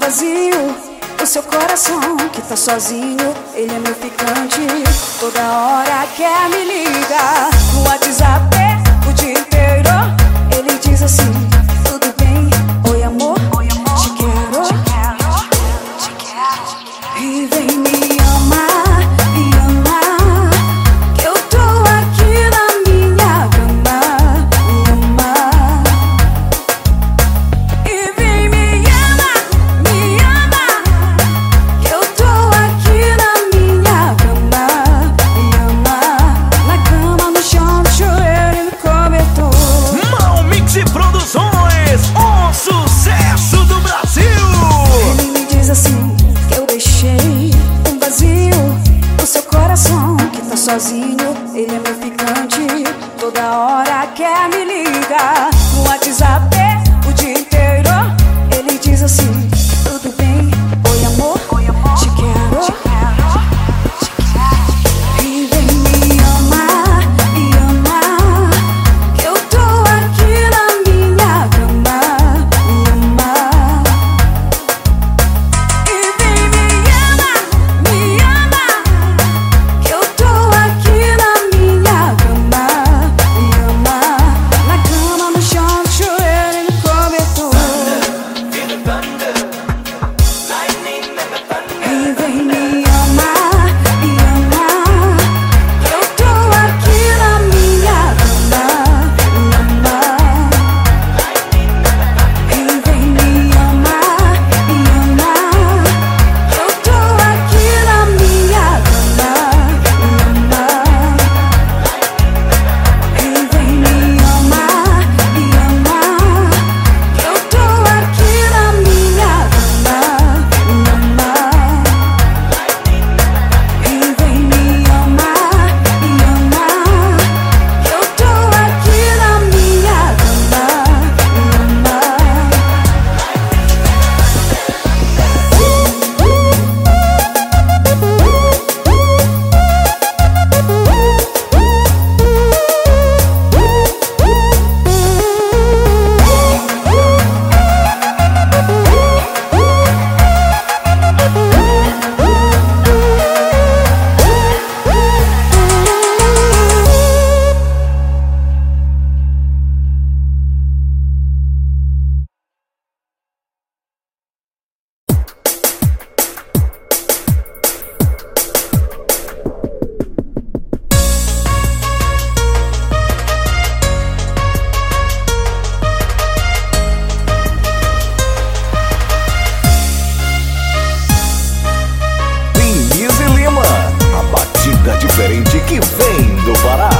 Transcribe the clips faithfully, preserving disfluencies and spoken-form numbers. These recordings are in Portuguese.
vazio, o seu coração que tá sozinho. Ele é meu ficante, toda hora quer me ligar no WhatsApp o dia inteiro. Ele diz assim: tudo bem? Oi amor, oi amor, te quero, te quero, te quero. E vem me amar, me amar, que eu tô aqui na minha cama, me amar. E vem me amar, me amar, que eu tô aqui na minha cama, me amar. Na cama, no chão, no chuveiro e no cobertor. Mal Mix Produções, um sucesso do Brasil. Ele me diz assim que eu deixei um vazio no seu coração que tá sozinho. Ele é meu ficante, toda hora quer me ligar no WhatsApp o dia inteiro. Ele diz assim: tudo bem? Oi amor, oi amor, te quero, te quero, te quero. E vem me amar, me amar, que eu tô aqui na minha cama, me amar. E vem me amar, me amar, que eu tô aqui na minha cama, me amar. Na cama, no chão, no chuveiro e no cobertor. E vem me amar, me amar, que eu tô aqui na minha cama, me amar. E vem me amar, me amar, que eu tô aqui na minha cama, me amar. E vem me amar, me amar, que eu tô aqui na minha cama, me amar. E vem me amar, me amar, que eu tô aqui na minha cama, me amar. Denise Lima, a batida diferente que vem do Pará.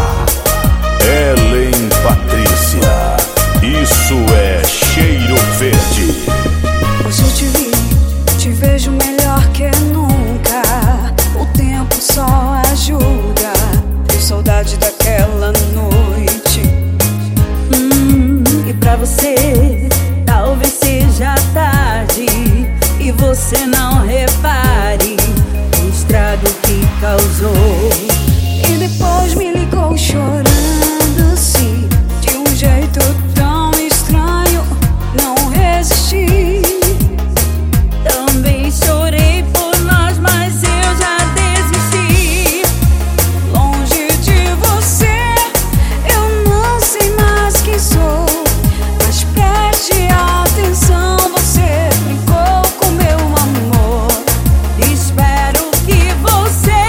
Ellen Patrícia, isso é cheiro verde. Hoje eu te vi, te vejo melhor que nunca. O tempo só ajuda. Tenho saudade daquela noite. Hum, e pra você, talvez seja tarde e você não repare o estrago que causou. E depois me ligou chorando, sim, de um jeito tão estranho. Não resisti. Também chorei por nós, mas eu já desisti. Longe de você, eu não sei mais quem sou. Mas preste atenção, você brincou com meu amor. Espero que você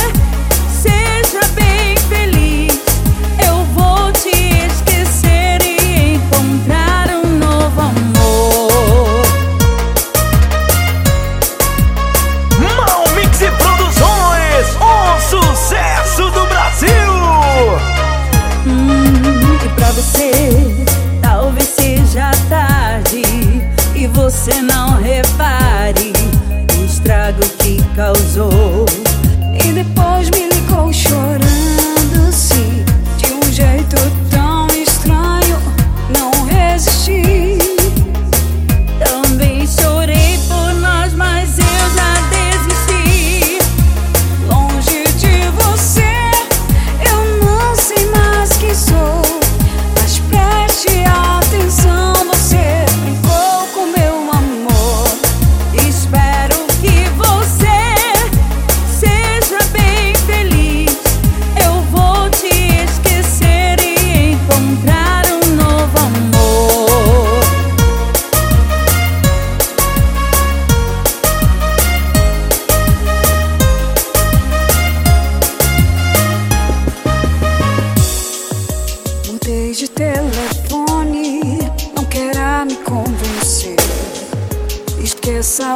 seja bem feliz. Eu vou te esquecer e encontrar um novo amor. Mal Mix Produções, um sucesso do Brasil. Hum, e pra você, talvez seja tarde e você não repare o estrago que causou. E depois me ligou chorando, sim, de um jeito tão estranho. Não resisti. Também chorei por nós, mas eu já desisti. Longe de você, eu não sei mais quem sou. Mas preste atenção, você brincou com meu amor.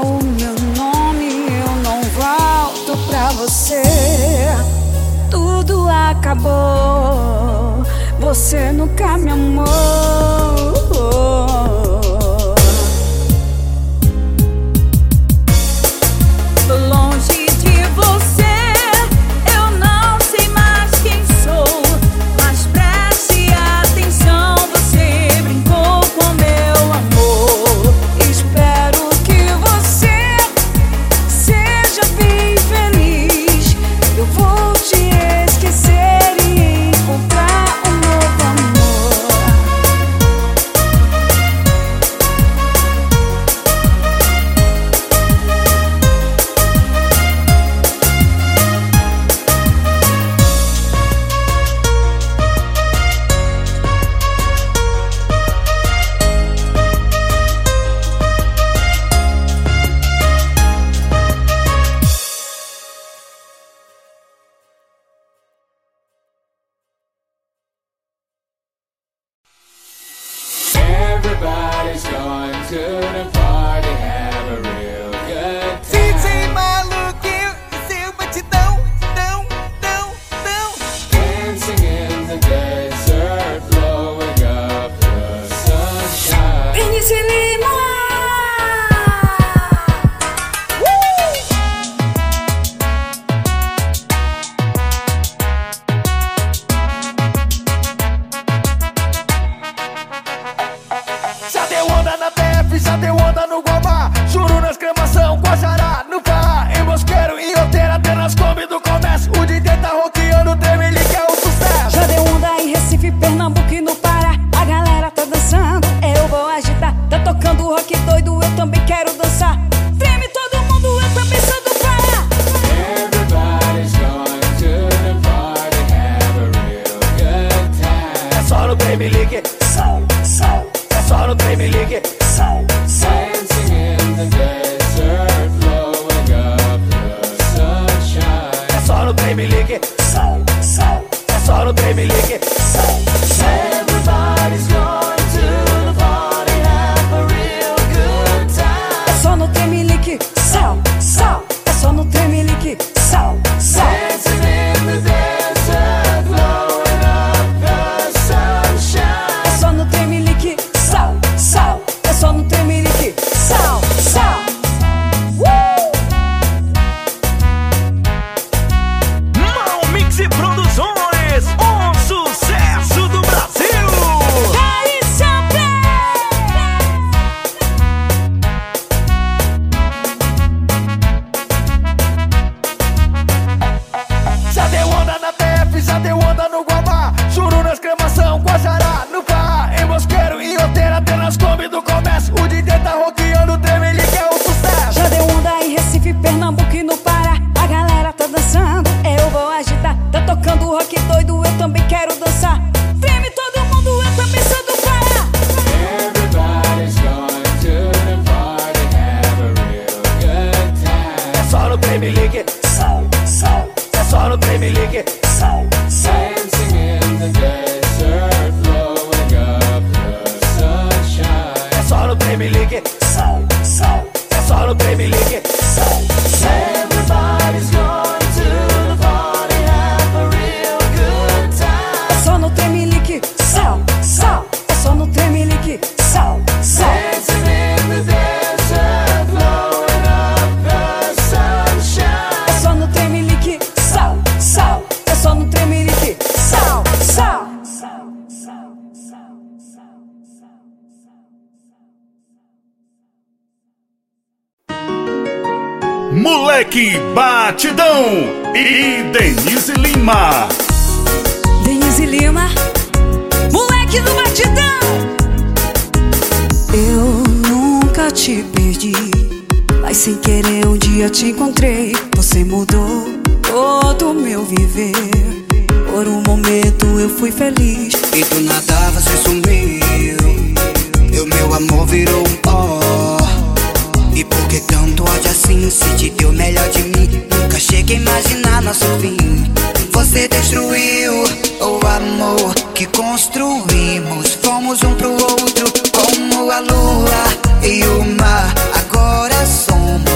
o meu nome, eu não volto pra você. Tudo acabou, você nunca me amou. Longe de você, eu não sei mais quem sou. Mas preste atenção, você brincou com meu amor. Espero que você seja bem feliz. Eu vou te esquecer e encontrar um novo amor. Everybody's going to the party, have a real good time. D J Maluquinho e seu batidão, não, não, não. Dancing in the desert, blowing up the sunshine. Vinícius Lima. Já deu onda na T F, já deu onda no Guamá. Juro na exclamação, Guajará, no Pará. Em Mosqueiro, em Outeira, até nas Kombi do comércio. O D J tá roqueando, o Tremeli que é o sucesso. Já deu onda em Recife, Pernambuco e no Pará. A galera tá dançando, eu vou agitar. Tá tocando rock doido, eu também quero dançar. Treme todo mundo, eu também sou do Pará. Everybody's going to the party, have a real good time. É só no Tremeli que sal, sal. É só no Tremeli que sal, sal. Dancing in the desert, blowing up the sunshine. É só no Tremeli que sal, sal. É só no Tremeli que sal, sal. Everybody's going to the party, have a real good time. É só no Tremelique, sal, sal. É só no Tremelique, sal, sal. Dancing in the desert, blowing up the sunshine. É só no Tremelique, sal, sal. É só no Tremelique, sal, sal. Uh! Mal Mix Produções, um sucesso do Brasil. Cari sempre. Já deu onda na T F, já deu onda no Guamá. Juro na exclamação, Guajará, no Pará. Em Mosqueiro, em Outeira, até nas Kombi do comércio. O D J tá roqueando, o Tremeli que é o sucesso. Já deu onda em Recife, Pernambuco e no Pará. A galera tá dançando, eu vou agitar. Tá tocando rock doido, eu também quero dançar. Treme todo mundo, eu também sou do Pará. Everybody's going to the party, have a real good time. É só no Tremeli que sal, sal. É só no Tremeli que sal, sal. Dancing in the desert, blowing up the sunshine. É só no Tremeli que sal, sal. É só no Tremeli que sal, sal. Everybody's going to the party, have a real good time. É só no Tremelique, sal, sal. É só no Tremelique, sal, sal. Dancing in the desert, blowing up the sunshine. É só no Tremelique, sal, sal. É só no Tremelique, sal, sal. Moleque Batidão e Denise Lima. Denise Lima, moleque do Batidão. Eu nunca te perdi, mas sem querer um dia te encontrei. Você mudou todo o meu viver. Por um momento eu fui feliz E do nada você sumiu. E o meu amor virou um pó. E por que tanto ódio assim? Se te deu o melhor de mim, nunca cheguei a imaginar nosso fim. Você destruiu o amor que construímos. Fomos um pro outro como a lua e o mar. Agora somos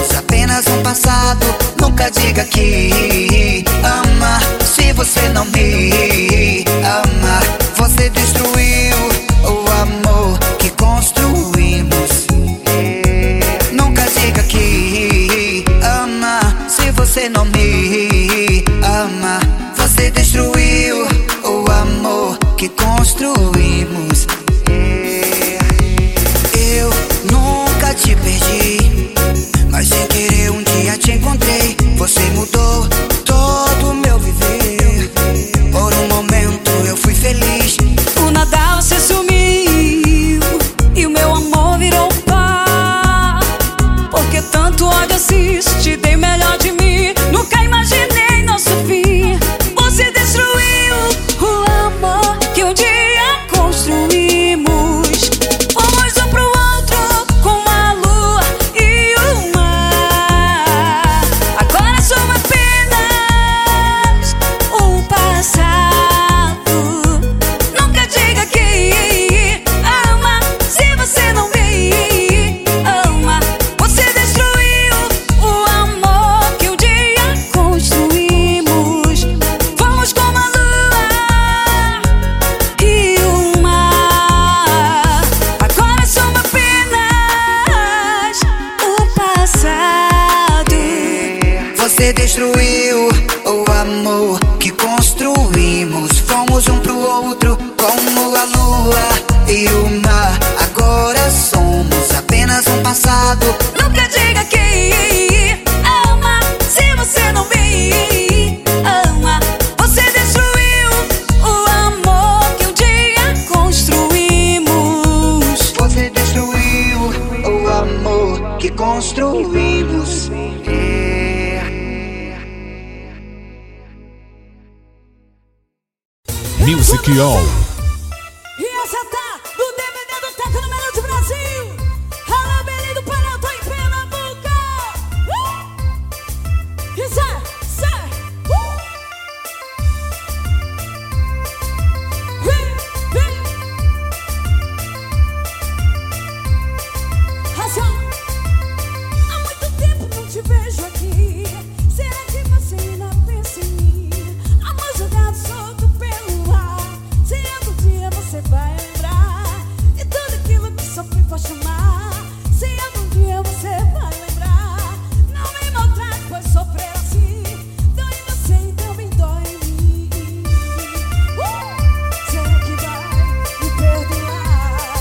diga que ama se você não me ama. Você destruiu o amor que construímos. Nunca diga que ama se você não me ama. Você destruiu o amor que construímos. Eu nunca te perdi, mas sem querer um dia te encontrei. Você mudou todo o meu viver. Por um momento eu fui feliz. Do nada você sumiu e o meu amor virou pó. Porque tanto ódio assisto, te dei o melhor de mim. Nunca imaginei nosso fim. Você destruiu o amor que um dia construímos. Fomos um pro outro como a lua e o mar. Agora são apenas um passado. Nunca diga que ama se você não me ama. Você destruiu o amor que um dia construímos. Fomos como a lua e o mar. Agora são apenas um passado. Você destruiu o amor que construímos. Fomos um pro outro como a lua e o mar. Agora somos apenas um passado. Nunca diga que ama se você não me ama. Você destruiu o amor que um dia construímos. Você destruiu o amor que construímos. Music All. E essa tá no D V D do Teco no Melhor do Brasil. Alô, Belém do Pará, tô em Pernambuco. Uh! E sai, sai. Uh! Vem, vem. Razão. Há muito tempo não te vejo aqui. Será que você ainda pensa em mim? Amor jogado solto pelo ar. Se algum dia você vai lembrar de tudo aquilo que sofri pra chamar. Se algum dia você vai lembrar, não me maltrate, pois sofrer assim dói em você e também dói em mim. Uh! Será que vai me perdoar?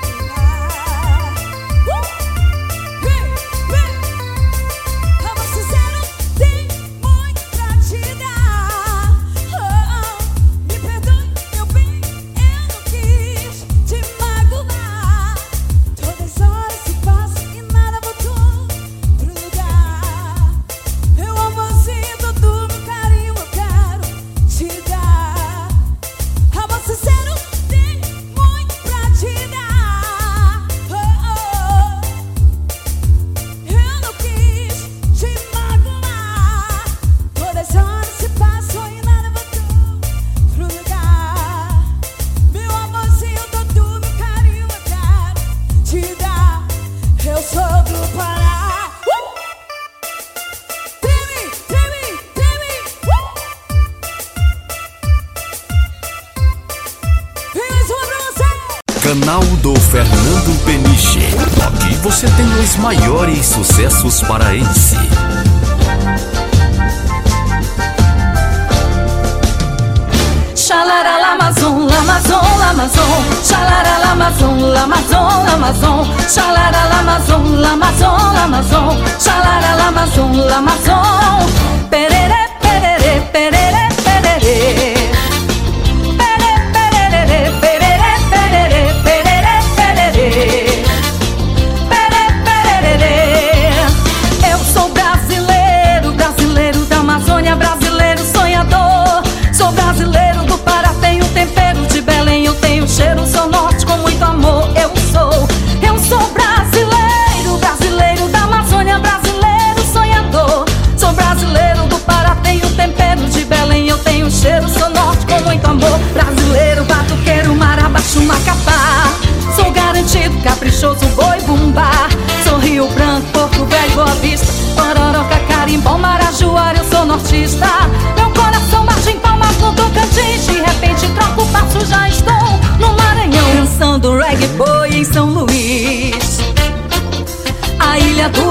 Uh! Vem, vem. Amor sincero tem muito pra te dar. Oh, oh. Me perdoe, meu bem, eu não quis te magoar. Todas as horas se passam e nada voltou pro lugar. Meu amorzinho, todo meu carinho eu quero te dar. Amor sincero tem muito pra te dar. Oh, oh. Eu não quis te magoar. Todas as horas se passam e nada voltou pro lugar. Meu amorzinho, todo meu carinho eu quero te dar. Eu sou do Pará. Uh! Treme, treme, treme. Uh! Vem mais uma pra você. Canal do Fernando Peniche. Aqui você tem os maiores sucessos paraense. Xalara lamazon, lamazon, lamazon. Xalara lamazon, lamazon, lamazon. Xalara lamazon, lamazon, lamazon. Xalara lamazon, lamazon. Perere, perere, perere, perere. Perere, perere, perere, perere, perere, perere. Perere, perere. Eu sou brasileiro, brasileiro da Amazônia, brasileiro sonhador. Sou brasileiro do Pará, tenho tempero de Belém, eu tenho cheiro, sou norte com muito amor. Eu sou, eu sou brasileiro, brasileiro da Amazônia.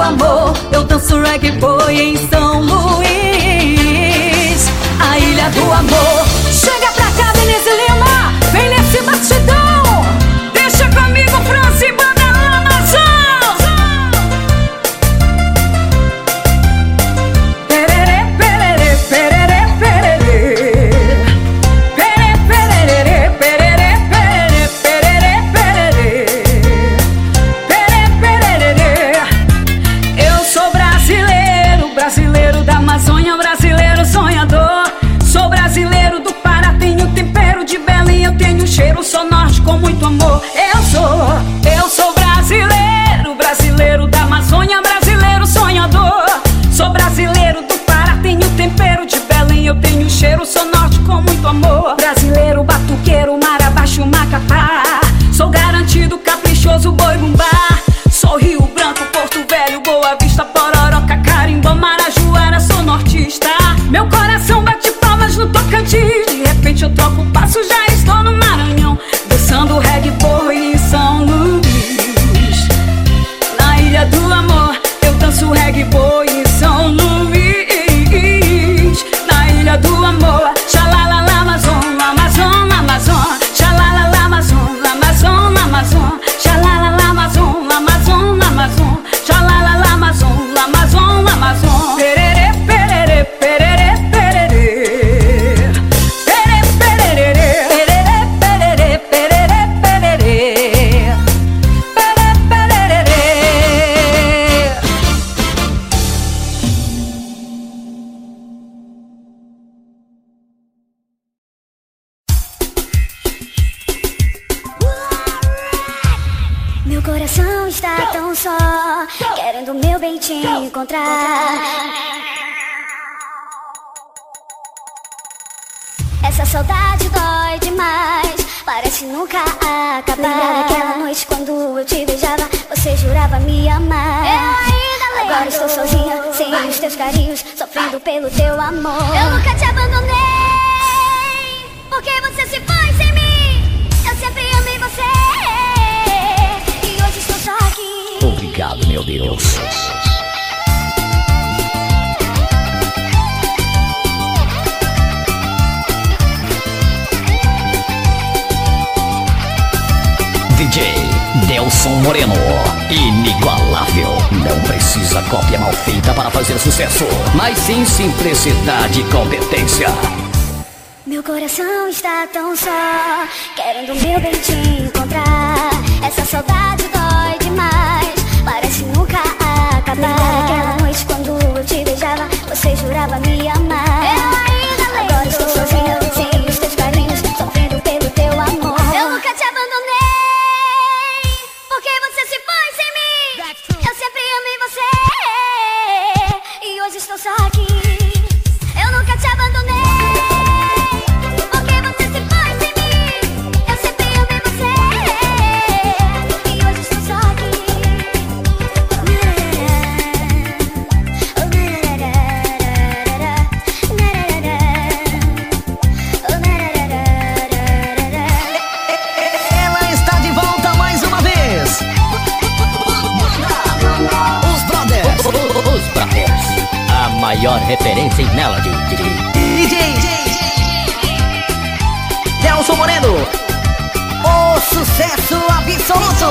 amor, eu danço reggae boy em São Luís. A ilha do amor. Chega pra cá, Denise Lima, vem nesse batidão. Deixa comigo, França e banda Lamazão. Perere, perere, perere, perere. Perere, perere, perere, perere, perere, perere. Perere, perere. Eu sou brasileiro, brasileiro da Amazônia, brasileiro sonhador. Sou brasileiro do Pará, tenho tempero de Belém, eu tenho cheiro, sou norte com muito amor. Eu sou, eu sou brasileiro, brasileiro da Amazônia, brasileiro sonhador. Sou brasileiro do Pará, tenho tempero de Belém, eu tenho cheiro, sou norte com muito amor. Brasileiro, batuqueiro, mar abaixo, Macapá. Sou garantido, caprichoso, boi bumbá. Sou Rio Branco, Porto Velho, Boa Vista, Pororoca, Carimbó, Marajoara, sou nortista. Meu coração bate palmas no Tocantins. De repente eu troco o passo, já estou no Maranhão, dançando reggae boy em São Luís. Na ilha do amor, eu danço reggae boy em São Luís. Na ilha do amor, xalala, Lamazon, Lamazon, Lamazon. Xalala, Lamazon, Lamazon, Lamazon. Xalala, Lamazon, Lamazon, Lamazon. Xalala, Lamazon, Lamazon, Lamazon. Perere, perere, perere, perere. Perere, perere, perere, perere, perere, perere. Perere, perere. Meu coração está tão só, querendo meu bem te encontrar. Essa saudade dói demais, parece nunca acabar. Lembra daquela noite quando eu te beijava, você jurava me amar. Eu ainda lembro. Agora estou sozinha, sem os teus carinhos, sofrendo pelo teu amor. Eu nunca te abandonei, porque você se foi sem mim. Eu sempre amei você, e hoje estou só aqui. Obrigado, meu Deus. D J Delson Moreno, inigualável. Não precisa cópia mal feita para fazer sucesso, mas sim simplicidade e competência. Meu coração está tão só, querendo meu bem te encontrar. Essa saudade dói demais, parece nunca acabar. Lembra daquela noite quando eu te beijava, você jurava me amar. Eu ainda lembro. Agora estou sozinha, sem os teus carinhos, sofrendo pelo teu amor. Eu nunca te abandonei, porque você se foi sem mim. Eu sempre amei você, e hoje estou só aqui. Eu nunca te abandonei, porque você se foi sem mim. Eu sempre amei você, e hoje estou só aqui. Ela está de volta mais uma vez. Os Brothers. Os Brothers. A maior referência em melody. D J Delson Moreno. O sucesso absoluto.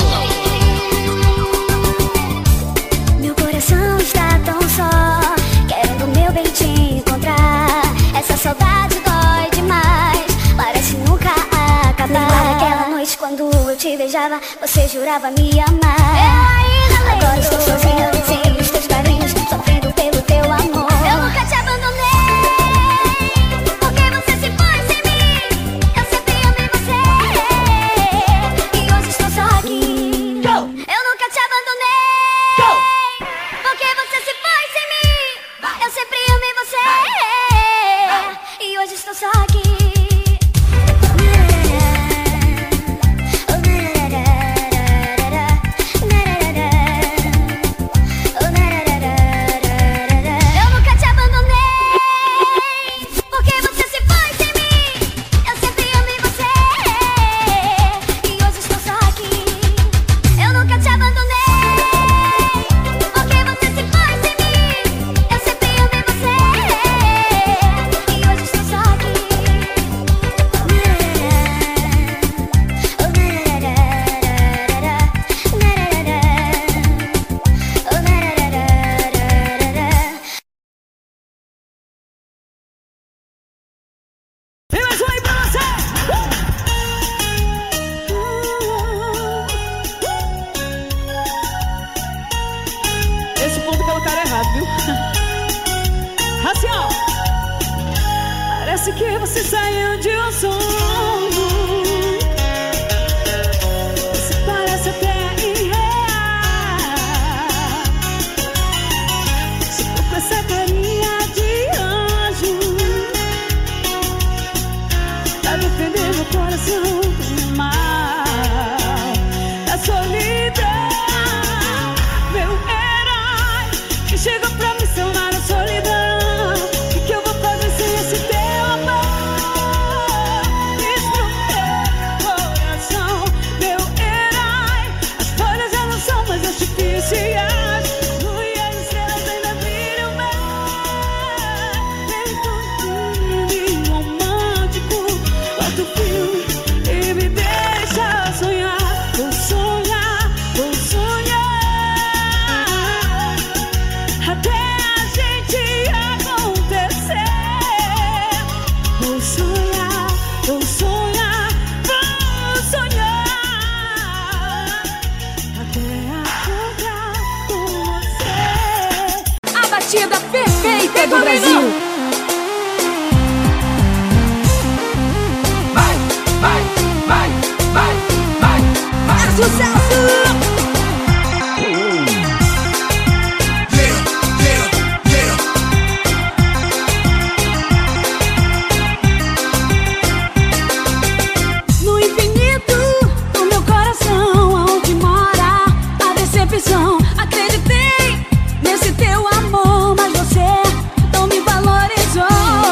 Meu coração está tão só, querendo meu bem te encontrar. Essa saudade dói demais, parece nunca acabar. Lembra daquela noite quando eu te beijava, você jurava me amar. Eu ainda lembro. Agora estou sozinha, sem os teus carinhos, sofrendo pelo teu amor. Eu nunca te abandonei, porque você se foi sem mim. Eu sempre amei você, e hoje estou só aqui. Eu nunca te abandonei, porque você se foi sem mim. Eu sempre amei você, e hoje estou só aqui. assim, ó. Parece que você saiu de um sonho. Você parece até irreal. Você ficou com essa carinha de anjo pra defender meu coração do mal, da solidão. Meu herói que chegou pra me salvar da solidão. O que eu vou fazer sem esse teu amor? Diz pro meu coração. Meu herói, as folhas já não são mais artificiais. Lua e as estrelas ainda brilham bem. Vem com um romântico, bota o filme e me deixa sonhar. Vou sonhar, vou sonhar até a gente acontecer. Vou sonhar, vou sonhar, vou sonhar até encontrar com você. A batida perfeita do Brasil. Vai, vai, vai, vai, vai, vai. É sucesso! No infinito do meu coração, aonde mora a decepção. Acreditei nesse teu amor, mas você não me valorizou.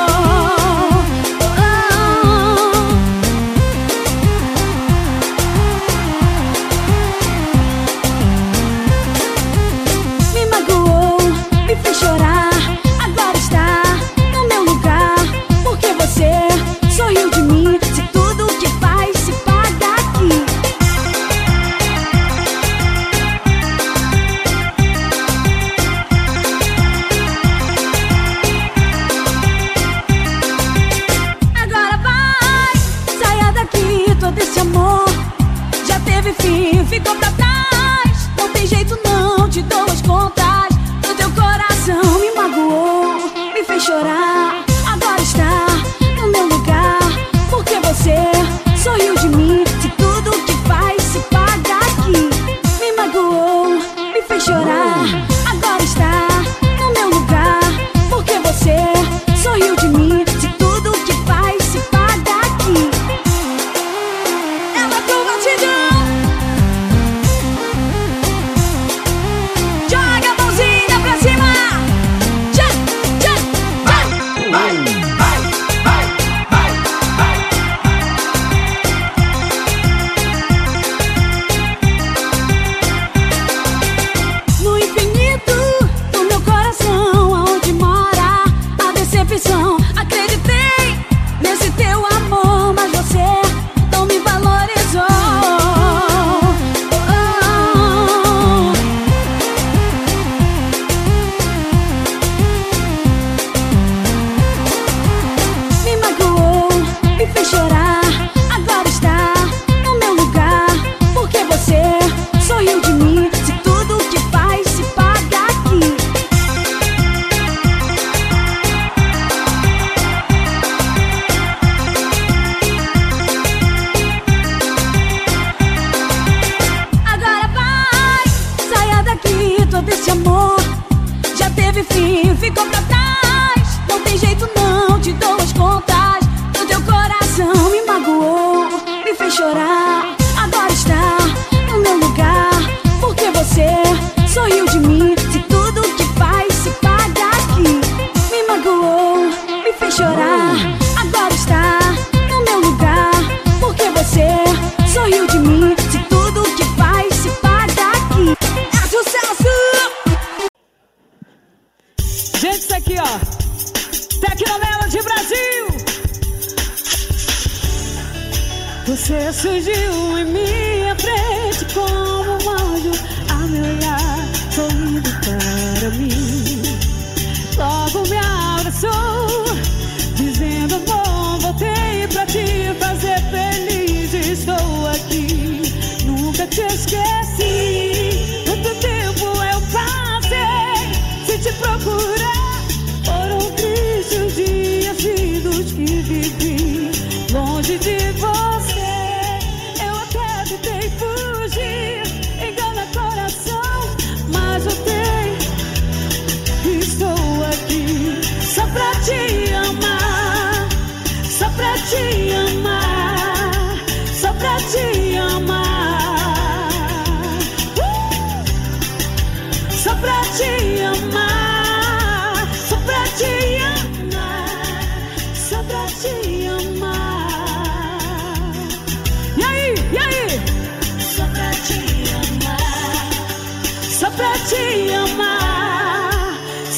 Me magoou, me fez chorar. Agora está no meu lugar. Porque você sorriu de mim. Se tudo que faz se paga aqui. Agora vai, saia daqui. Todo esse amor já teve fim, ficou pra trás. Não tem jeito não, te dou as contas. O teu coração me magoou, me fez chorar. Agora está no meu lugar. Porque você sorriu de mim. Se tudo que faz se paga aqui. Me magoou, me fez chorar. Agora está no meu lugar. Porque você sorriu de mim. Se tudo que faz se paga aqui. Ela pro batidão. Joga a mãozinha pra cima. Tchá, tchá, Vai, vai, vai, vai, vai, vai. No infinito do meu coração, aonde mora a decepção. Acreditei nesse teu amor, mas você não me valorizou. Me magoou, me fez chorar. Agora está no meu lugar. Porque você sorriu de mim. Se tudo que faz se paga aqui. Agora vai, saia daqui. Todo esse amor já teve fim, ficou pra trás. Não tem jeito não, te dou as contas. O teu coração me magoou, me fez chorar. Agora está no meu lugar. Porque você sorriu de mim. Se tudo que faz se paga aqui. Me magoou, me fez chorar. Agora está no meu lugar. Porque você sorriu de mim. Se tudo que faz se paga aqui. É sucesso! Gente, isso aqui, ó. Tecnomelody de Brasil. Você surgiu em minha frente como um anjo a me olhar, sorrindo para mim. Logo me abraçou, dizendo amor, voltei pra te fazer feliz. Estou aqui, nunca te esqueci. Tanto tempo eu passei sem te procurar. Foram tristes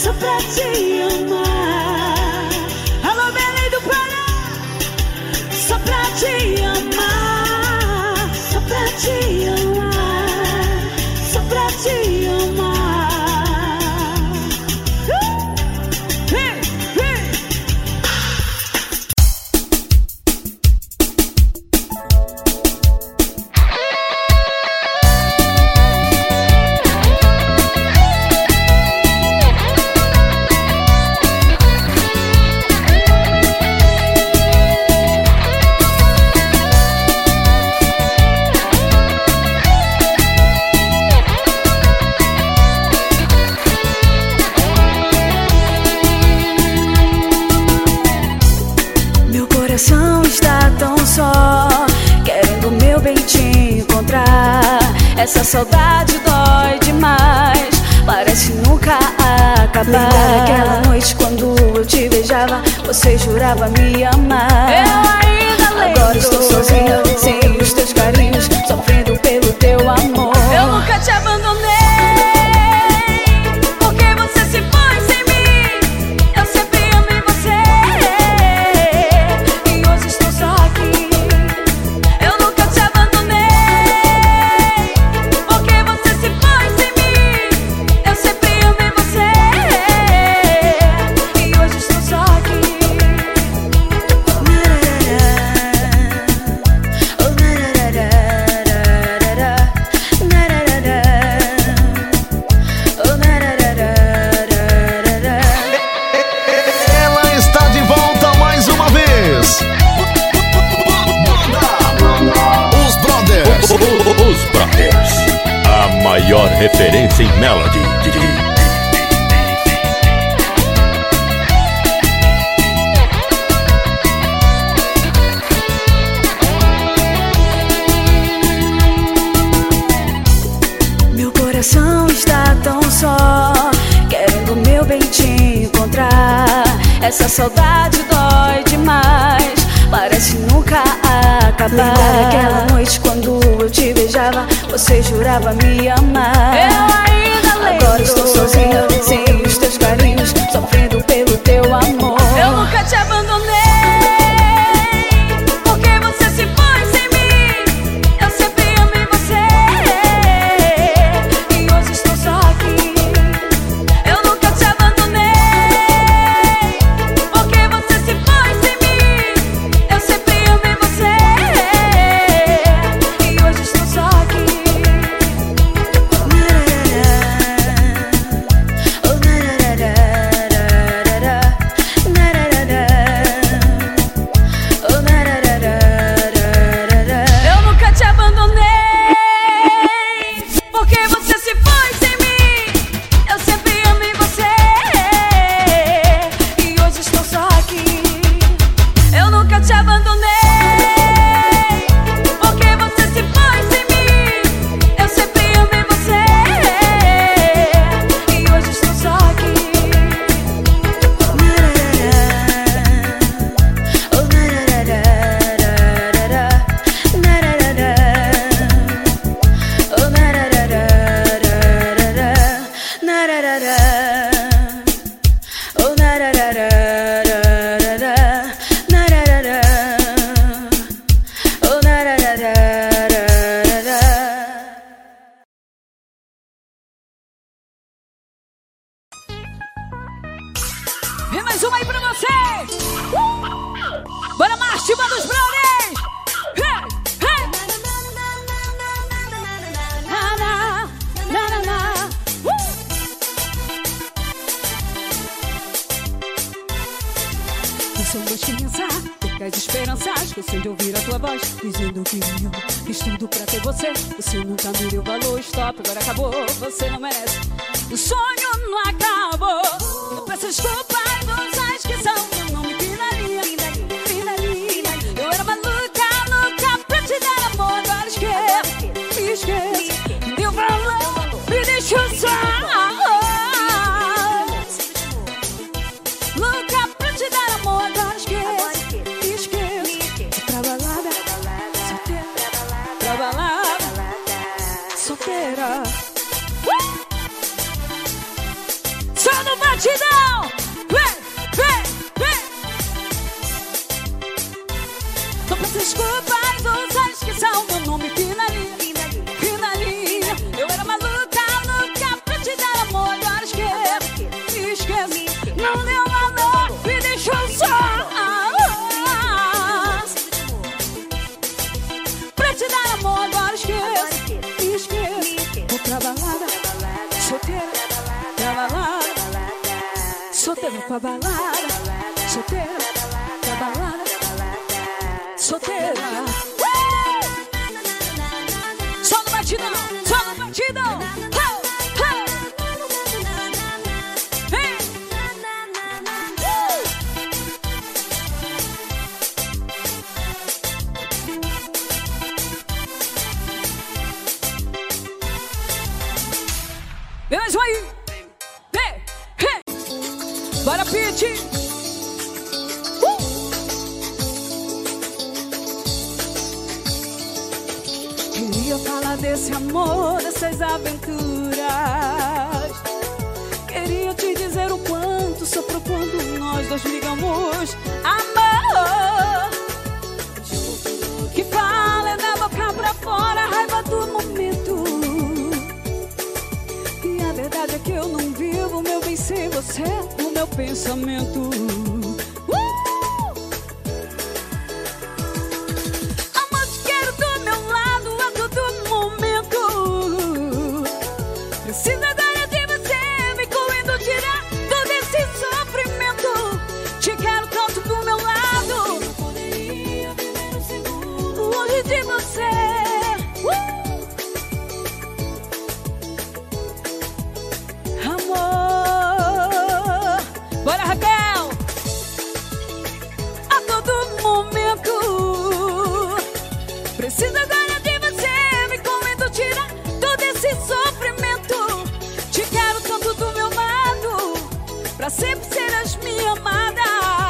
só pra te amar. Alô, Belém do Pará, só pra te amar, só pra te amar, só pra te amar. Uh! Hey, hey. Essa saudade dói demais, parece nunca acabar. Lembra aquela noite quando eu te beijava, você jurava me amar. Eu ainda lembro. Agora estou sozinha, sem os teus carinhos, sofrendo pelo teu amor. Eu nunca te abandonei, porque você se foi sem mim. Eu sempre amei você, e hoje estou só aqui. Eu nunca te abandonei, Os Brothers, a maior referência em Melody. Meu coração está tão só, querendo meu bem te encontrar. Essa saudade dói demais, parece nunca acabar. Lembra aquela noite quando eu te beijava, você jurava me amar. Eu ainda lembro. Agora estou sozinha, sem os teus carinhos, sofrendo pelo teu amor. Eu nunca te abandonei, porque você se foi sem mim. Eu sempre amei você, e hoje estou só aqui. Eu nunca te abandonei, porque você se foi sem mim. Eu sempre amei você, e hoje estou só aqui. Eu nunca te abandonei, porque você se foi sem mim. Eu sempre amei você, e hoje estou só aqui. Eu nunca te abandonei, porque você se foi sem mim. Eu sempre amei você, e hoje estou só aqui. Vem mais uma aí pra vocês! Uh! Bora, Márcio, bora os brothers! Hey, hey! Na, na, na, na, na. Uh! Eu sou uma criança, poucas esperanças, cansei de ouvir a tua voz dizendo que eu fiz tudo pra ter você. Você nunca me deu valor, stop, agora acabou, você não merece. O sonho não acabou. Eu peço desculpa e vou usar esqueção. Eu não me tiraria, tiraria. Eu era maluca, louca pra te dar amor. Agora esquece, me esquece. Deu valor, me deixou só. Louca pra te dar amor. Agora esquece, me esquece. Pra balada, solteira. Pra balada, solteira. Uh! Só no bate batidão. Vem, vem, vem. Tô com desculpas, usas que são meu nome, finalinha, finalinha. Eu era maluca, louca pra te dar amor, agora esquece, esquece. Não deu valor, me deixou só. Pra te dar amor, agora esquece, esquece. Vou pra balada, solteira, pra balada, solteira pra balada, solteira pra balada, solteira. Só no batidão, só no batidão. Vem. Vem mais um aí. Vem, vem. Bora, Pete. Queria falar desse amor, dessas aventuras. Queria te dizer o quanto sofro quando nós dois brigamos. Amor, que fala é da boca pra fora, a raiva do momento. E a verdade é que eu não vivo meu bem sem você no meu pensamento. Preciso agora de você, me incluindo, tirar todo esse sofrimento. Te quero tanto do meu lado, não poderia viver um segundo longe de você. uh! Amor, bora, Raquel. A todo momento preciso agora de você, me incluindo, tirar todo esse sofrimento. Pra sempre serás minha amada.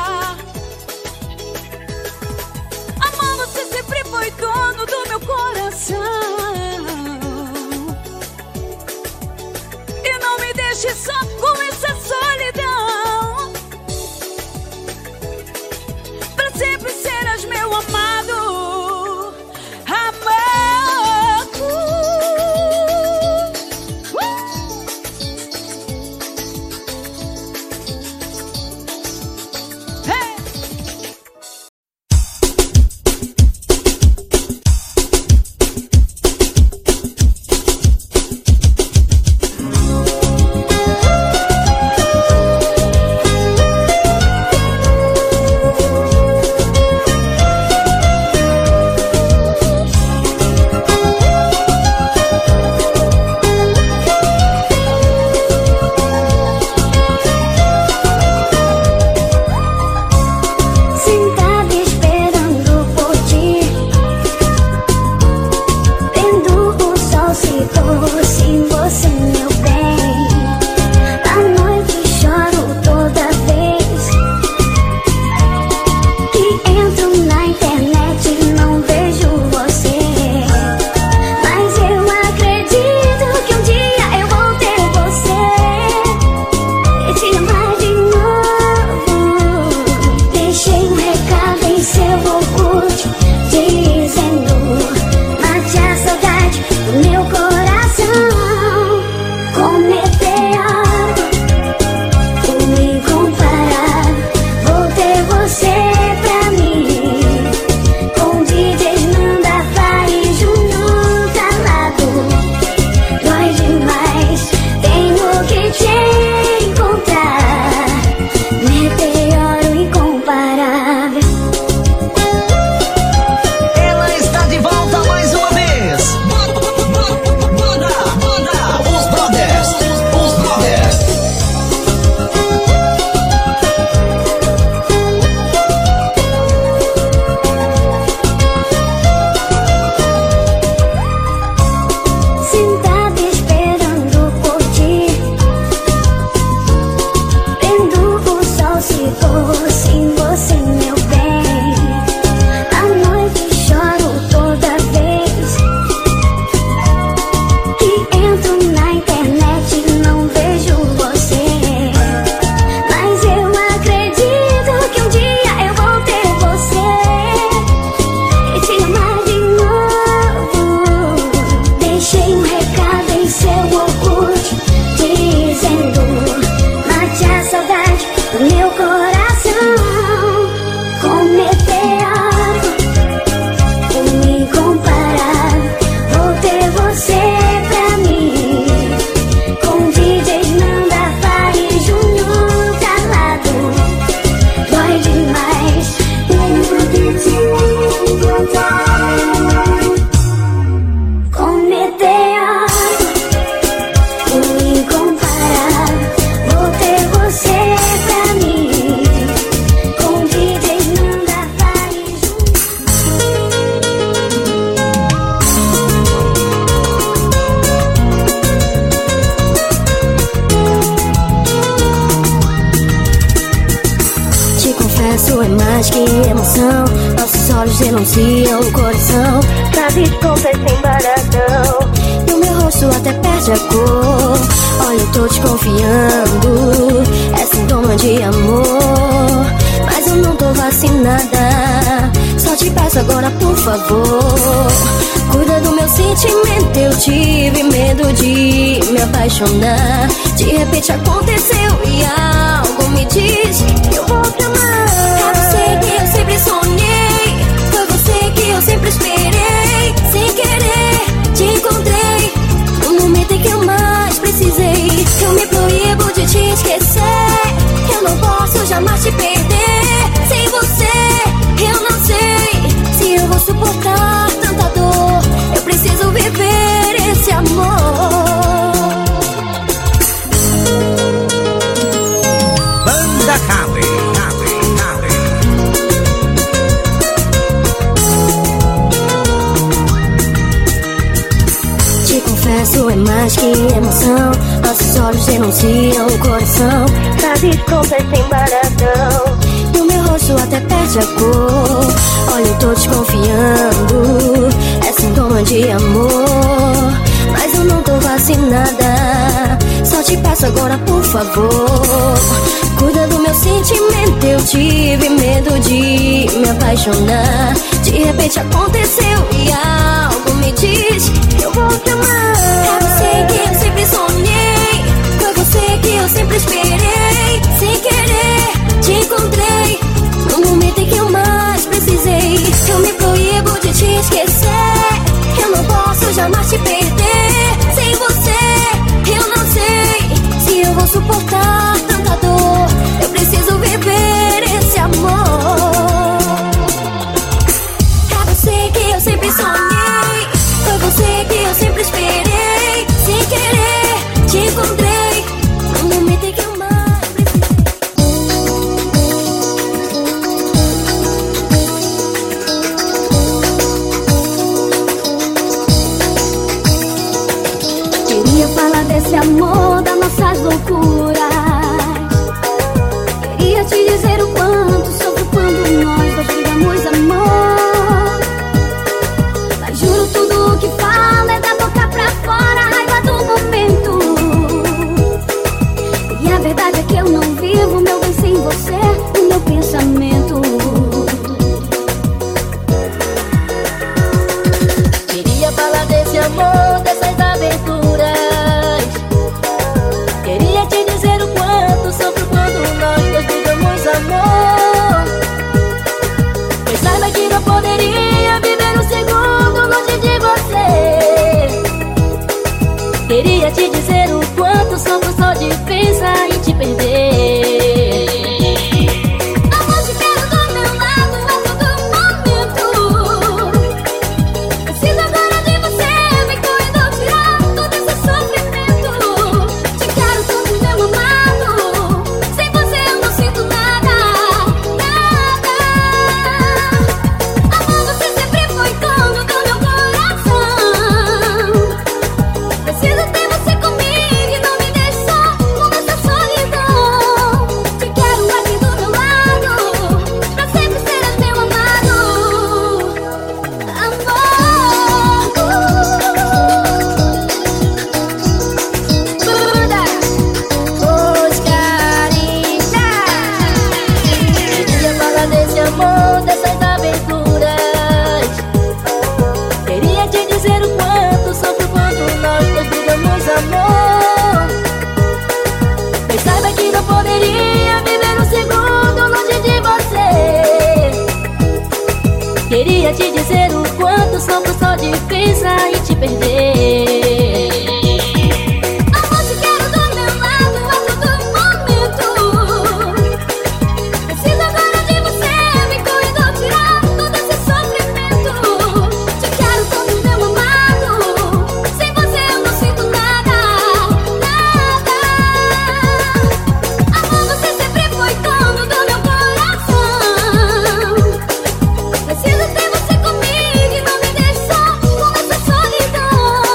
Amor, você sempre foi dono do meu coração. E não me deixe só com essa solidão. Pra sempre serás meu amado. Música confesso, é mais que emoção. Nossos olhos denunciam o coração. Sabe de compra sem baratão. E o meu rosto até perde a cor. Olha, eu tô desconfiando. É sintoma de amor. Mas eu não tô vacinada. Só te peço agora, por favor, cuida do meu sentimento. Eu tive medo de me apaixonar. De repente aconteceu e algo me diz que eu vou te amar. É você que eu sempre sonhei. Foi você que eu sempre esperei. Sem querer te encontrei no momento em que eu mais precisei. Eu me proíbo de te esquecer. Eu não posso jamais te perder. Sem você eu não sei se eu vou suportar tanta dor. Eu preciso viver esse amor. Banda Cabe, Cabe, Cabe. Te confesso, é mais que emoção. Nossos olhos denunciam o coração. Sabe de compras sem baratão. E o meu rosto até perde a cor. Olha, eu tô desconfiando. É sintoma de amor. Mas eu não tô vacinada. Só te peço agora, por favor, cuida do meu sentimento. Eu tive medo de me apaixonar. De repente aconteceu e algo me diz que eu vou te amar. É você que eu sempre sonhei. Foi você que eu sempre esperei. Sem querer te encontrei no momento em que eu mais precisei. Eu me proíbo de te esquecer. Eu não posso jamais te perder. Sem você eu não sei se eu vou suportar tanta dor. Eu preciso viver esse amor. É você que eu sempre sonhei. Foi você que eu sempre esperei. Sem querer te encontrei no momento em que eu mais queria falar desse amor, das nossas loucuras. Queria te dizer o quanto sofro quando nós dois brigamos, amor. Mas juro, tudo o que falo é da boca pra fora, a raiva do momento. E a verdade é que eu não vivo meu bem sem você no meu pensamento. Queria falar desse amor, dessas aventuras. Queria te dizer o quanto sofro quando nós dois brigamos, amor. Pois saiba que não poderia viver um segundo longe de você. Queria te dizer o quanto sofro só de pensar em te perder. Amor, te quero do meu lado a todo momento. Preciso agora de você, vem correndo tirar todo esse sofrimento. Te quero tanto, meu amado. Sem você eu não sinto nada, nada. Amor, você sempre foi dono do meu coração. Preciso ter você comigo e não me deixe só com essa solidão. Te quero aqui do meu lado, pra sempre serás meu amado. Amor. Buda, Oscarita. Queria falar desse amor, dessas aventuras. Queria te dizer o quanto sofro quando nós dois brigamos, amor. Mas saiba que não poderia viver um segundo longe de você. Queria te dizer o quanto sofro só de pensar em te perder. Amor, te quero do meu lado a todo momento. Preciso agora de você, vem correndo tirar todo esse sofrimento. Te quero tanto, meu amado. Sem você eu não sinto nada, nada. Amor, você sempre foi dono do meu coração. Preciso ter você comigo e não me deixe só com essa solidão.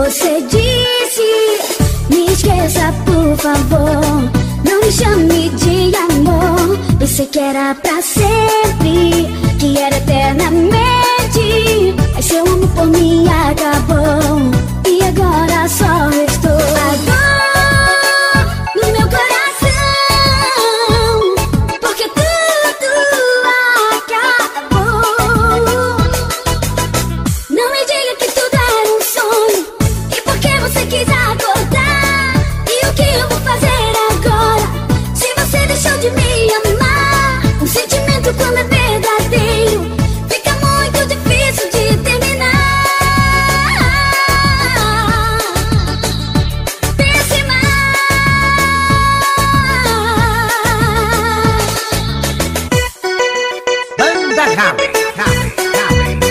você disse, me esqueça por favor. Não me chame de amor. Pensei que era pra sempre, que era eternamente. Mas seu amor por mim acabou, e agora só restou a dor no meu coração, porque tudo acabou. Não me diga que tudo era um sonho, e por que você quis acordar? E o que eu vou fazer agora, se você deixou de me amar? Um sentimento quando é verdadeiro fica muito difícil de terminar. Pense mais. Banda Harry, Harry, Harry.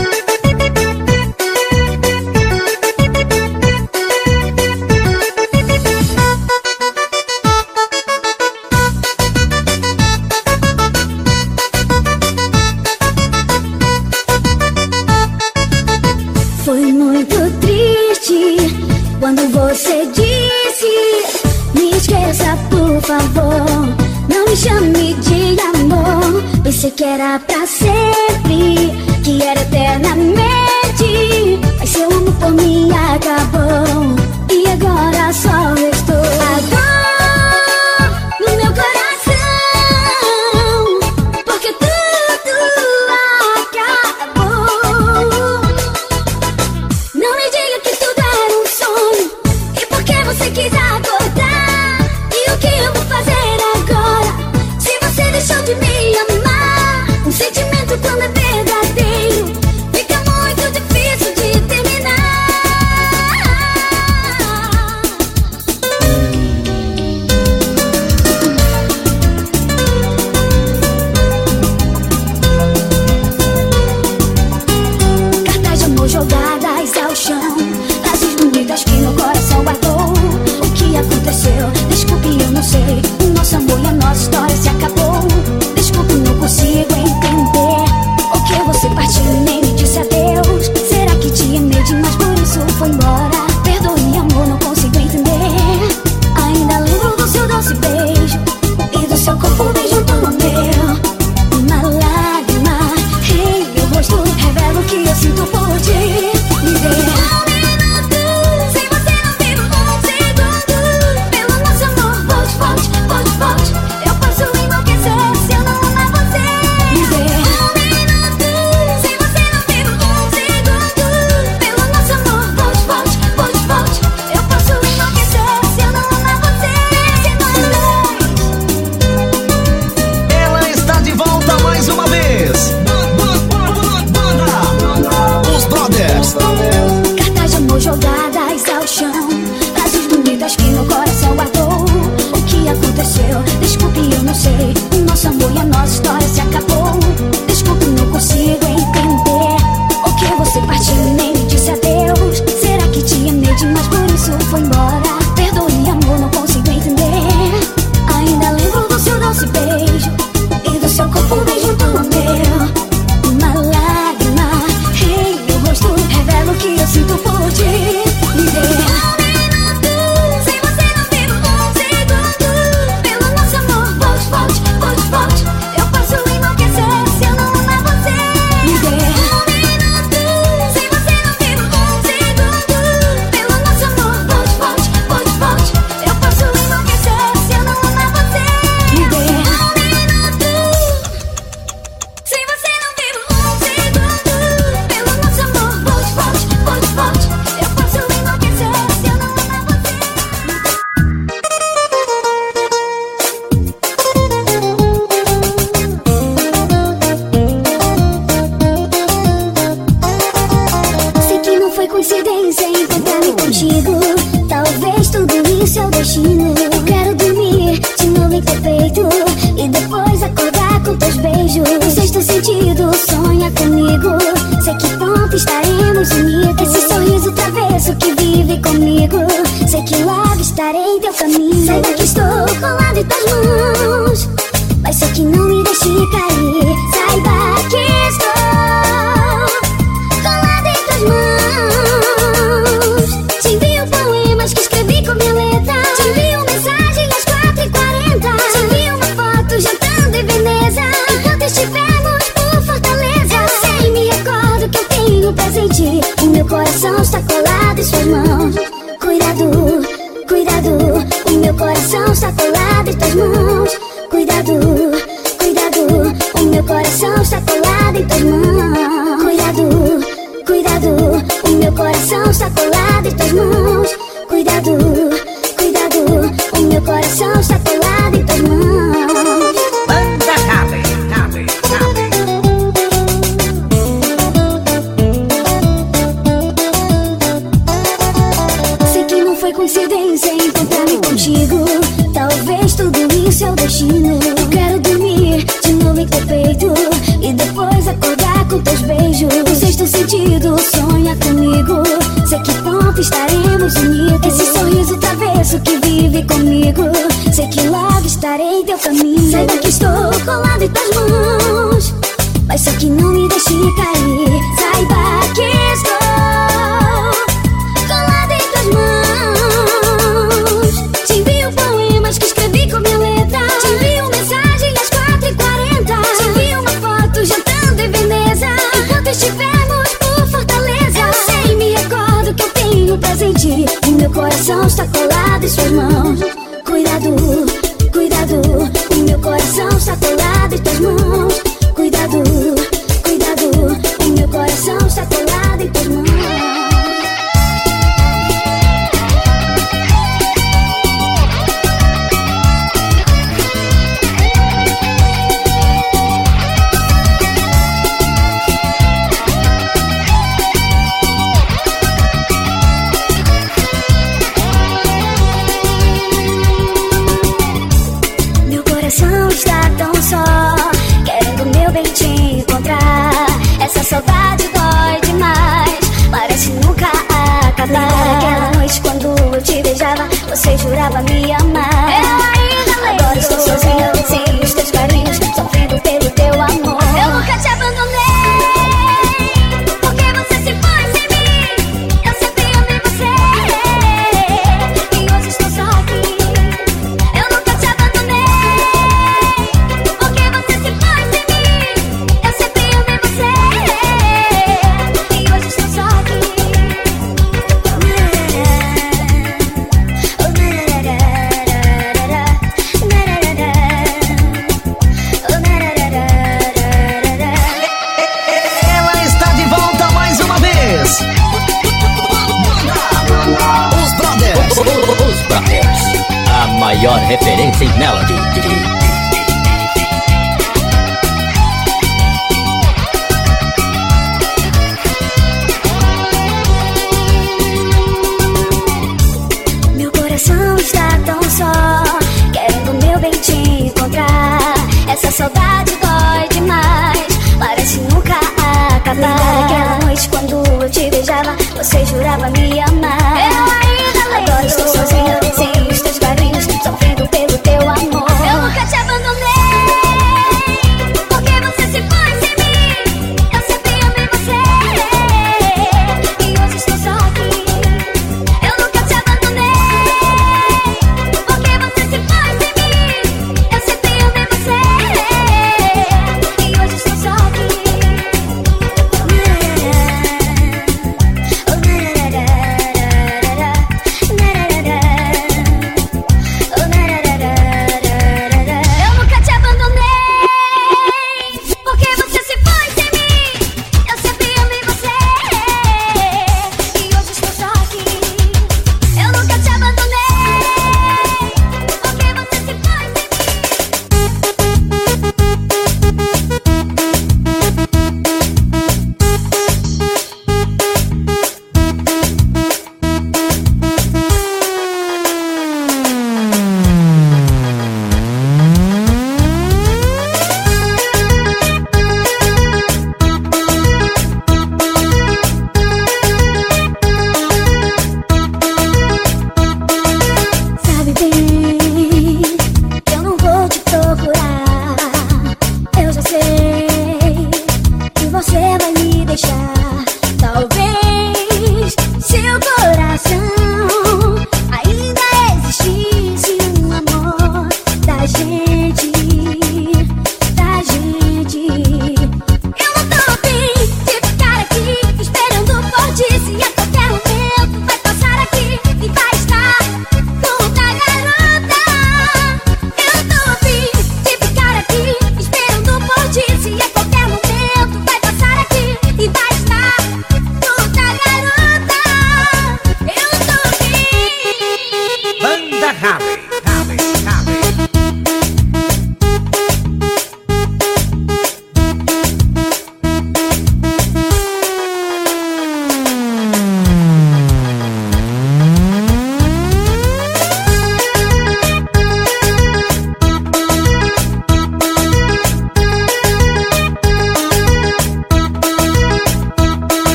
Foi muito triste quando você disse, me esqueça por favor. Não me chame de amor. Pensei que era pra sempre, que era eternamente. Mas seu amor por mim acabou, e agora só restou a dor no meu coração, porque tudo acabou. Não me diga que tudo era um sonho, e por que você quis acordar? E o que eu vou fazer agora, se você deixou de me amar? Um sentimento quando é verdadeiro fica muito difícil de terminar. Cartas de amor jogadas ao chão, frases bonitas que meu coração guardou. O que aconteceu? Desculpe, eu não sei. O nosso amor e a nossa história se acabou. Desculpe, não consigo entender. O que você partiu e nem me disse adeus? Será que te amei demais, por isso foi embora? Perdoe, amor, não consigo entender. Ainda lembro do seu doce beijo e do seu corpo bem junto ao meu. Uma lágrima em meu rosto revela o que eu sinto por ti. Me dê um minuto, sem você não vivo um segundo. Pelo nosso amor, volte, volte, volte, volte. Eu posso enlouquecer se eu não amar você. Me dê um minuto, sem você não vivo um segundo. Pelo nosso amor, volte, volte, volte, volte. Eu posso enlouquecer se eu não amar você. Se nós dois. Ela está de volta mais uma vez. Os Brothers. Cartas de amor jogadas ao chão, frases bonitas que meu coração guardou. O que aconteceu? Desculpe, eu não sei. O nosso amor e a nossa história se acabou. Desculpe, não consigo entender. O que você partiu e nem me disse adeus? Será que te amei demais, por isso foi embora? Perdoe, amor, não consigo entender. Ainda lembro do seu doce beijo e do seu corpo bem junto ao meu. Uma lágrima em meu rosto revela o que eu sinto por ti. Me dê um minuto, sem você não vivo um segundo. Pelo nosso amor, volte, volte, volte, volte. Eu posso enlouquecer se eu não amar você. Me dê um minuto, sem você não vivo um segundo. Pelo nosso amor, volte, volte, volte, volte. Eu posso enlouquecer se eu não amar você. Me dê um minuto, sem você não vivo um segundo. Pelo nosso amor, volte, volte, volte, volte. Eu posso enlouquecer se eu não amar você. Sei que não foi coincidência encontrar-me contigo. Talvez tudo isso é o destino. Eu quero dormir de novo em teu peito e depois acordar com teus beijos. O sexto sentido sonha comigo. Sei que pronto estaremos unidos. Esse sorriso travesso que vive comigo. Sei que logo estarei em teu caminho. Saiba que estou colado em tuas mãos, mas sei que não me deixe cair. Saiba que estou colado em tuas mãos. coração está colado em suas mãos. Cuidado, cuidado, o meu coração está colado em tuas mãos. Cuidado, cuidado, o meu coração está colado em tuas mãos. Cuidado, cuidado, o meu coração está colado em tuas mãos. Cuidado, cuidado, o meu coração está colado em tuas mãos. Banda Raven, Raven, Raven. Sei que não foi coincidência encontrar-me contigo. Talvez tudo isso é o destino. Eu quero dormir de novo em teu peito e depois acordar com teus beijos. O sexto sentido sonha comigo. Sei que pronto estaremos unidos. Esse sorriso travesso que vive comigo. Sei que logo estarei em teu caminho. Saiba que estou colado em tuas mãos, mas só que não me deixe cair. Saiba que estou colado em tuas mãos. Te envio poemas que escrevi com minha letra. Te envio mensagem às quatro e quarenta. Te envio uma foto jantando em Veneza, enquanto estivermos por Fortaleza. Eu sei, me recordo que eu tenho prazer em ti. O meu coração está colado em suas mãos. Cuidado, cuidado, o meu coração está colado em tuas mãos. Cuidado, cuidado, o meu coração está colado em tuas mãos. Meu coração está tão só, querendo meu bem te encontrar. Essa saudade dói demais, parece nunca acabar. Aquela noite quando eu te beijava, você jurava me amar. Eu ainda lembro. Agora estou sozinha, sem os teus carinhos, sofrendo pelo teu amor. Eu nunca te abandonei, porque você se foi sem mim. Eu sempre amei você, e hoje estou só aqui. Eu nunca te abandonei, porque você se foi sem mim. Eu sempre amei você, e hoje estou só aqui. Ela está de volta mais uma vez. Os Brothers. Os Brothers, a maior referência em melody. Meu coração está tão só, querendo meu bem te encontrar. Essa saudade dói demais, parece nunca acabar. Aquela noite quando eu te beijava, você jurava me amar. Eu ainda lembro. Agora estou sozinha, sem os teus carinhos, sofrendo pelo teu amor. Eu nunca te abandonei, porque você se foi sem mim. Eu sempre amei você, e hoje estou só aqui. Eu nunca te abandonei, porque você se foi sem mim. Eu sempre amei você,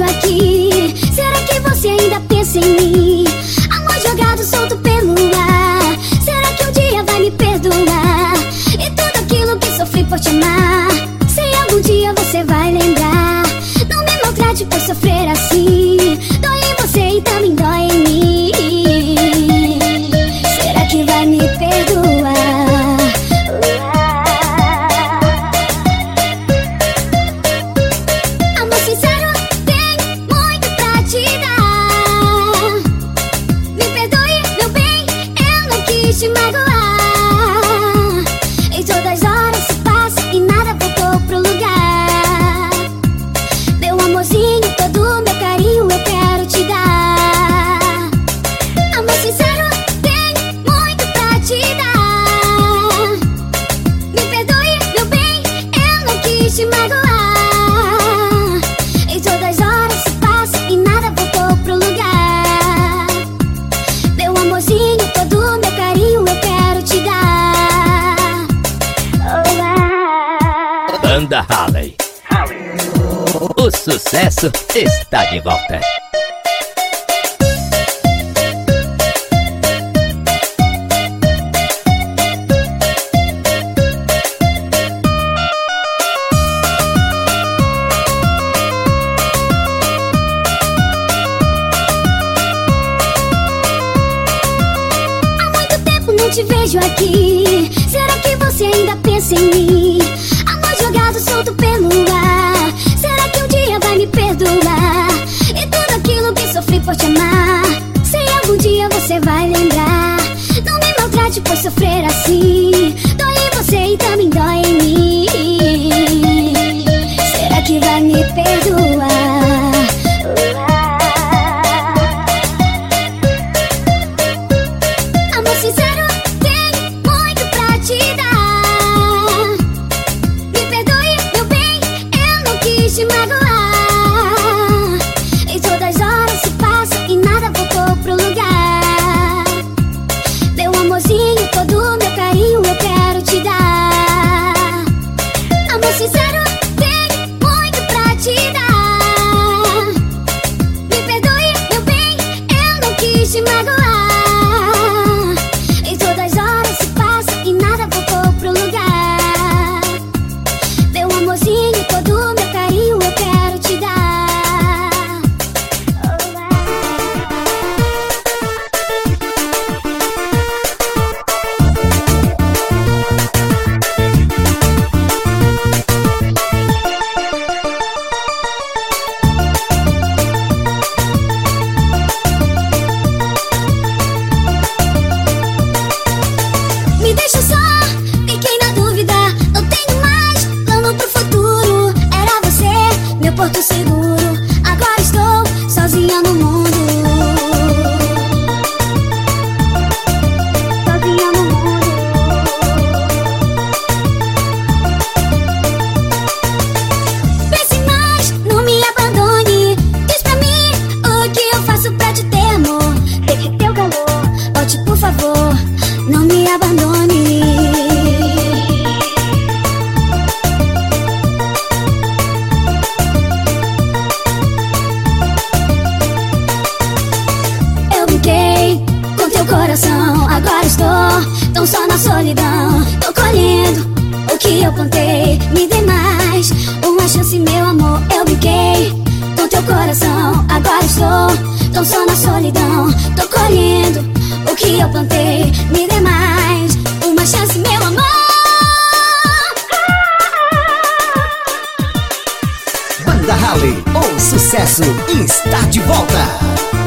aqui. Será que você ainda pensa em mim? Amor jogado solto pelo ar. Será que um dia vai me perdoar? E tudo aquilo que sofri por te amar, sei algum dia você vai lembrar. Não me maltrate por sofrer assim. Dói em você e também dói em mim. Será que vai me perdoar? Amor sincero, tenho muito pra te dar. Me perdoe, meu bem, eu não quis te magoar. E todas as horas se passam e nada voltou pro lugar. Meu amorzinho, todo meu carinho eu quero te dar. Amor sincero, tenho muito pra te dar. Me perdoe, meu bem, eu não quis te magoar. E todas as horas se passam e nada voltou pro lugar. Meu amorzinho, todo meu carinho eu quero te dar. Olá. Banda Halley. O sucesso está de volta. Há muito tempo não te vejo aqui. Será que você ainda pensa em mim? Amor jogado solto pelo ar. Será que um dia vai me perdoar? E tudo aquilo que sofri por te amar, sei algum dia você vai lembrar. Não me maltrate por sofrer assim. Dói em você e também dói em mim. Será que vai me perdoar? Amor sincero, tenho muito pra te dar. Me perdoe, meu bem, eu não quis te magoar. E todas as horas se passam e nada voltou pro lugar. Meu amorzinho, todo meu carinho eu quero te dar. Amor sincero, tenho muito pra te dar. Me perdoe, meu bem, eu não quis te magoar. E todas as horas se passam e nada voltou pro lugar. Meu amorzinho, todo meu carinho eu quero te dar. Olá. Me deixa só, fiquei na dúvida. Não tenho mais plano pro futuro. Era você, meu porto seguro. Agora estou sozinha no mundo. Sozinha no mundo. Pense mais, não me abandone. Diz pra mim o que eu faço pra te ter, amor. Pegue teu calor, volte por favor. Não me abandone. Eu brinquei com teu coração. Agora estou tão só na solidão. Tô colhendo o que eu plantei. Me dê mais uma chance, meu amor. Eu brinquei com teu coração. Agora estou tão só na solidão. Tô colhendo o que eu plantei. Me dê mais uma chance, meu amor. Banda Halley, o sucesso está de volta.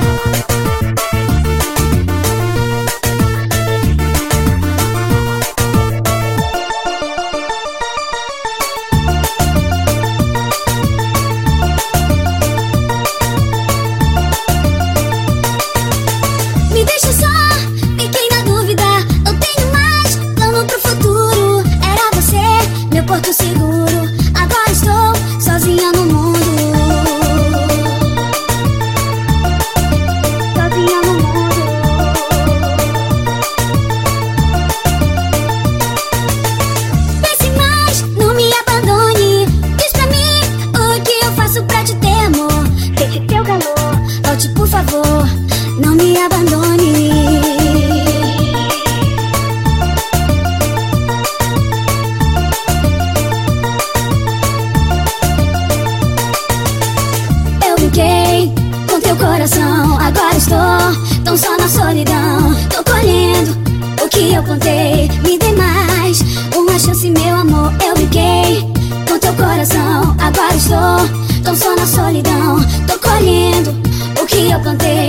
Me deixa só, fiquei na dúvida. Não tenho mais plano pro futuro. Era você, meu porto seguro. Agora estou sozinha no mundo. tão só na solidão. Tô colhendo o que eu plantei. Me dê mais uma chance, meu amor. Eu brinquei com teu coração. Agora estou tão só na solidão. Tô colhendo o que eu plantei.